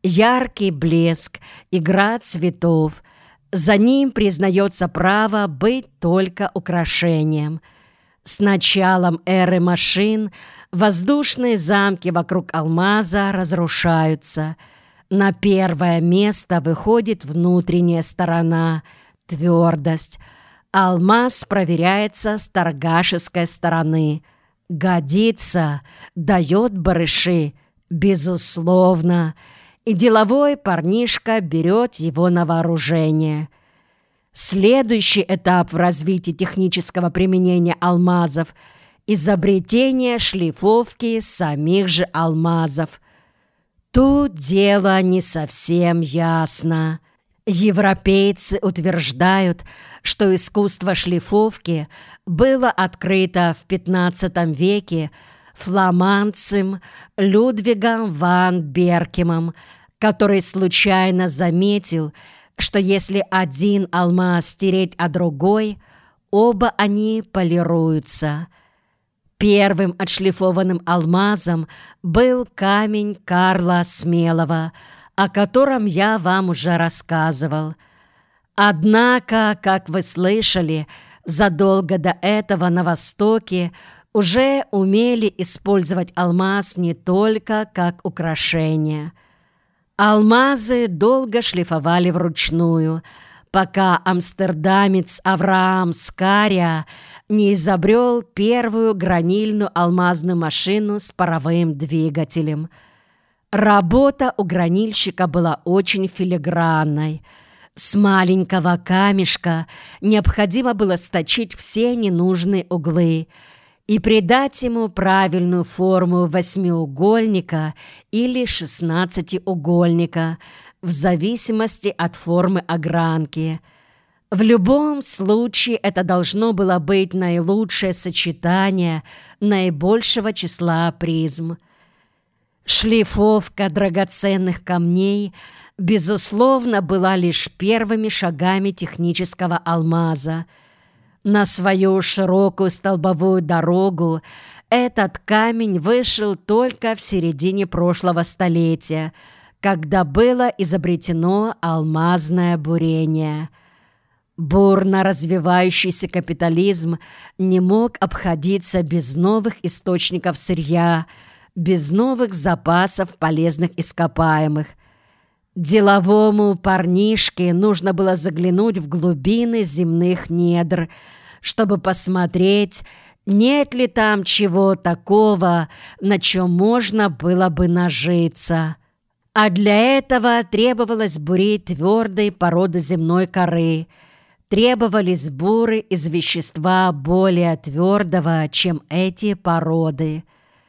яркий блеск, игра цветов. За ним признается право быть только украшением. С началом эры машин воздушные замки вокруг алмаза разрушаются. На первое место выходит внутренняя сторона, твердость. Алмаз проверяется с торгашеской стороны. Годится, дает барыши, безусловно. И деловой парнишка берет его на вооружение. Следующий этап в развитии технического применения алмазов – изобретение шлифовки самих же алмазов. Тут дело не совсем ясно. Европейцы утверждают, что искусство шлифовки было открыто в XV веке фламандцем Людвигом ван Беркемом, который случайно заметил, что если один алмаз тереть о другой, оба они полируются. Первым отшлифованным алмазом был камень Карла Смелого, о котором я вам уже рассказывал. Однако, как вы слышали, задолго до этого на Востоке уже умели использовать алмаз не только как украшение. Алмазы долго шлифовали вручную, пока амстердамец Авраам Скаря не изобрел первую гранильную алмазную машину с паровым двигателем. Работа у гранильщика была очень филигранной. С маленького камешка необходимо было сточить все ненужные углы и придать ему правильную форму восьмиугольника или шестнадцатиугольника, в зависимости от формы огранки. В любом случае это должно было быть наилучшее сочетание наибольшего числа призм. Шлифовка драгоценных камней, безусловно, была лишь первыми шагами технического алмаза. На свою широкую столбовую дорогу этот камень вышел только в середине прошлого столетия, когда было изобретено алмазное бурение. Бурно развивающийся капитализм не мог обходиться без новых источников сырья, без новых запасов полезных ископаемых. Деловому парнишке нужно было заглянуть в глубины земных недр, чтобы посмотреть, нет ли там чего такого, на чем можно было бы нажиться. А для этого требовалось бурить твердые породы земной коры. Требовались буры из вещества более твердого, чем эти породы.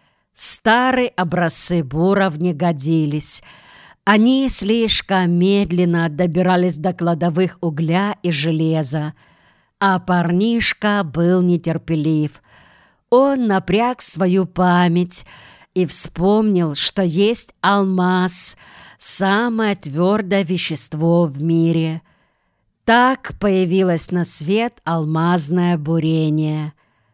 Старые образцы буров не годились. Они слишком медленно добирались до кладовых угля и железа, а парнишка был нетерпелив. Он напряг свою память и вспомнил, что есть алмаз, самое твердое вещество в мире. Так появилось на свет алмазное бурение.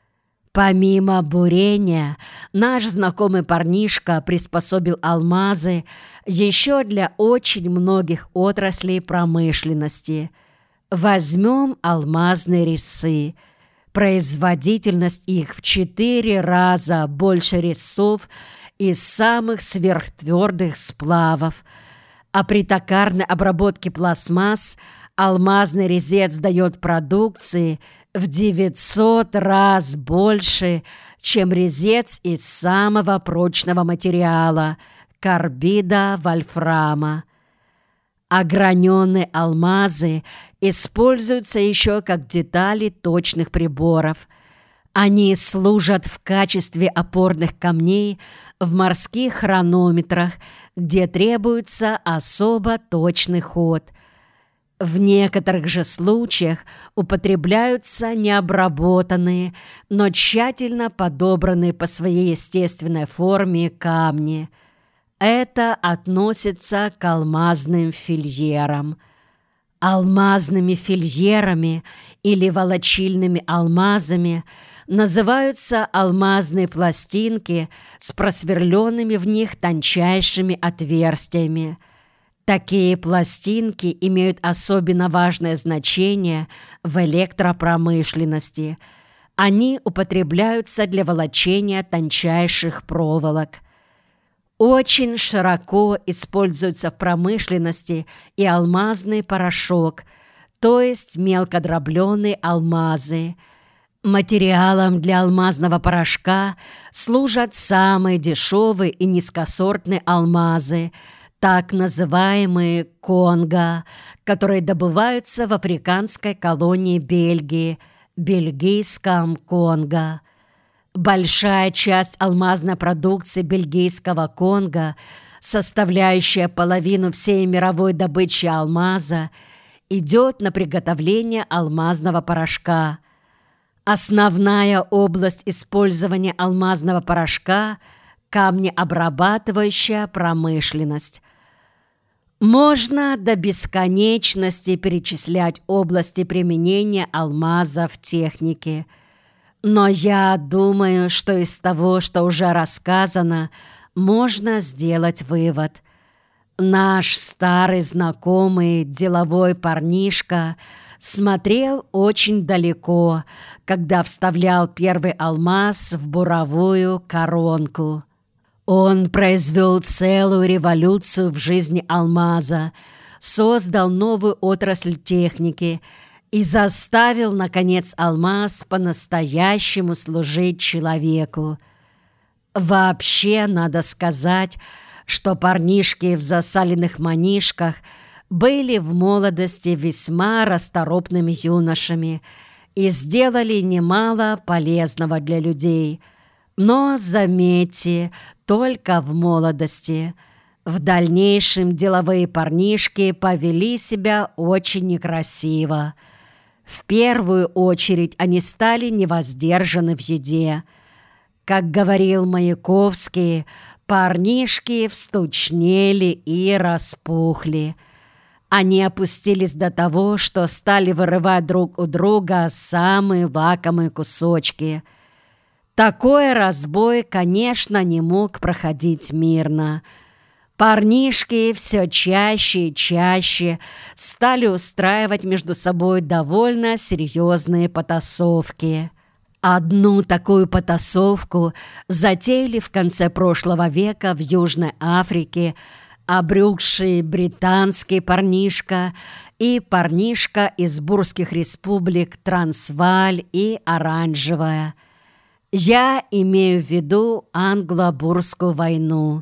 Помимо бурения, наш знакомый парнишка приспособил алмазы еще для очень многих отраслей промышленности. Возьмем алмазные резцы. Производительность их в 4 раза больше резцов из самых сверхтвердых сплавов. А при токарной обработке пластмасс алмазный резец дает продукции в 900 раз больше, чем резец из самого прочного материала – карбида вольфрама. Ограненные алмазы используются еще как детали точных приборов. Они служат в качестве опорных камней в морских хронометрах, где требуется особо точный ход. В некоторых же случаях употребляются необработанные, но тщательно подобранные по своей естественной форме камни. Это относится к алмазным фильерам. Алмазными фильерами или волочильными алмазами называются алмазные пластинки с просверленными в них тончайшими отверстиями. Такие пластинки имеют особенно важное значение в электропромышленности. Они употребляются для волочения тончайших проволок. Очень широко используется в промышленности и алмазный порошок, то есть мелкодробленые алмазы. Материалом для алмазного порошка служат самые дешевые и низкосортные алмазы, так называемые Конго, которые добываются в африканской колонии Бельгии, бельгийском Конго. Большая часть алмазной продукции бельгийского Конго, составляющая половину всей мировой добычи алмаза, идет на приготовление алмазного порошка. Основная область использования алмазного порошка – камнеобрабатывающая промышленность. Можно до бесконечности перечислять области применения алмаза в технике. Но я думаю, что из того, что уже рассказано, можно сделать вывод. Наш старый знакомый деловой парнишка смотрел очень далеко, когда вставлял первый алмаз в буровую коронку. Он произвел целую революцию в жизни алмаза, создал новую отрасль техники и заставил, наконец, алмаз по-настоящему служить человеку. Вообще, надо сказать, что парнишки в засаленных манишках были в молодости весьма расторопными юношами и сделали немало полезного для людей. Но, заметьте, только в молодости. В дальнейшем деловые парнишки повели себя очень некрасиво. В первую очередь они стали невоздержаны в еде. Как говорил Маяковский, парнишки встучнели и распухли. Они опустились до того, что стали вырывать друг у друга самые лакомые кусочки. Такой разбой, конечно, не мог проходить мирно. Парнишки все чаще и чаще стали устраивать между собой довольно серьезные потасовки. Одну такую потасовку затеяли в конце прошлого века в Южной Африке обрюкший британский парнишка и парнишка из бурских республик Трансвааль и Оранжевая. Я имею в виду англо-бурскую войну.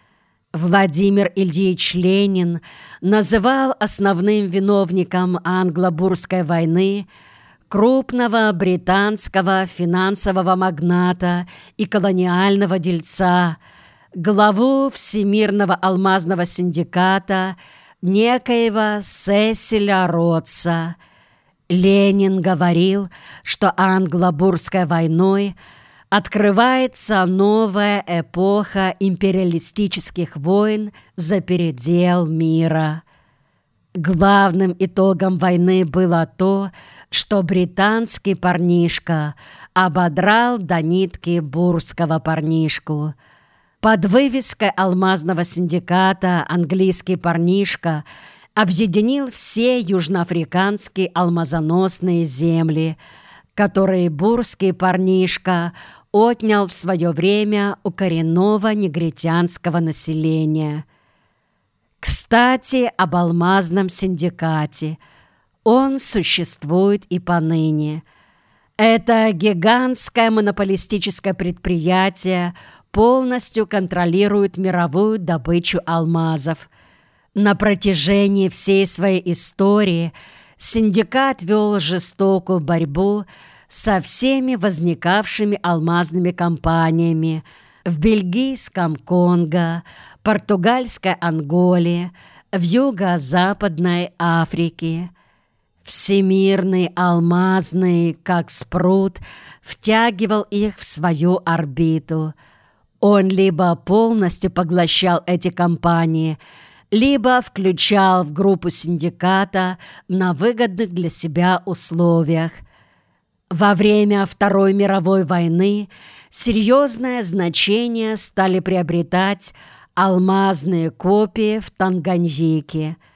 Владимир Ильич Ленин называл основным виновником англо-бурской войны крупного британского финансового магната и колониального дельца, главу Всемирного алмазного синдиката некоего Сесиля Ротса. Ленин говорил, что англо-бурской войной открывается новая эпоха империалистических войн за передел мира. Главным итогом войны было то, что британский парнишка ободрал до нитки бурского парнишку. Под вывеской алмазного синдиката английский парнишка объединил все южноафриканские алмазоносные земли, которые бурский парнишка отнял в свое время у коренного негритянского населения. Кстати, об алмазном синдикате. Он существует и поныне. Это гигантское монополистическое предприятие полностью контролирует мировую добычу алмазов. На протяжении всей своей истории синдикат вел жестокую борьбу со всеми возникавшими алмазными компаниями в бельгийском Конго, португальской Анголе, в юго-западной Африке. Всемирный алмазный, как спрут, втягивал их в свою орбиту. Он либо полностью поглощал эти компании, либо включал в группу синдиката на выгодных для себя условиях. Во время Второй мировой войны серьезное значение стали приобретать алмазные копии в Танганьике,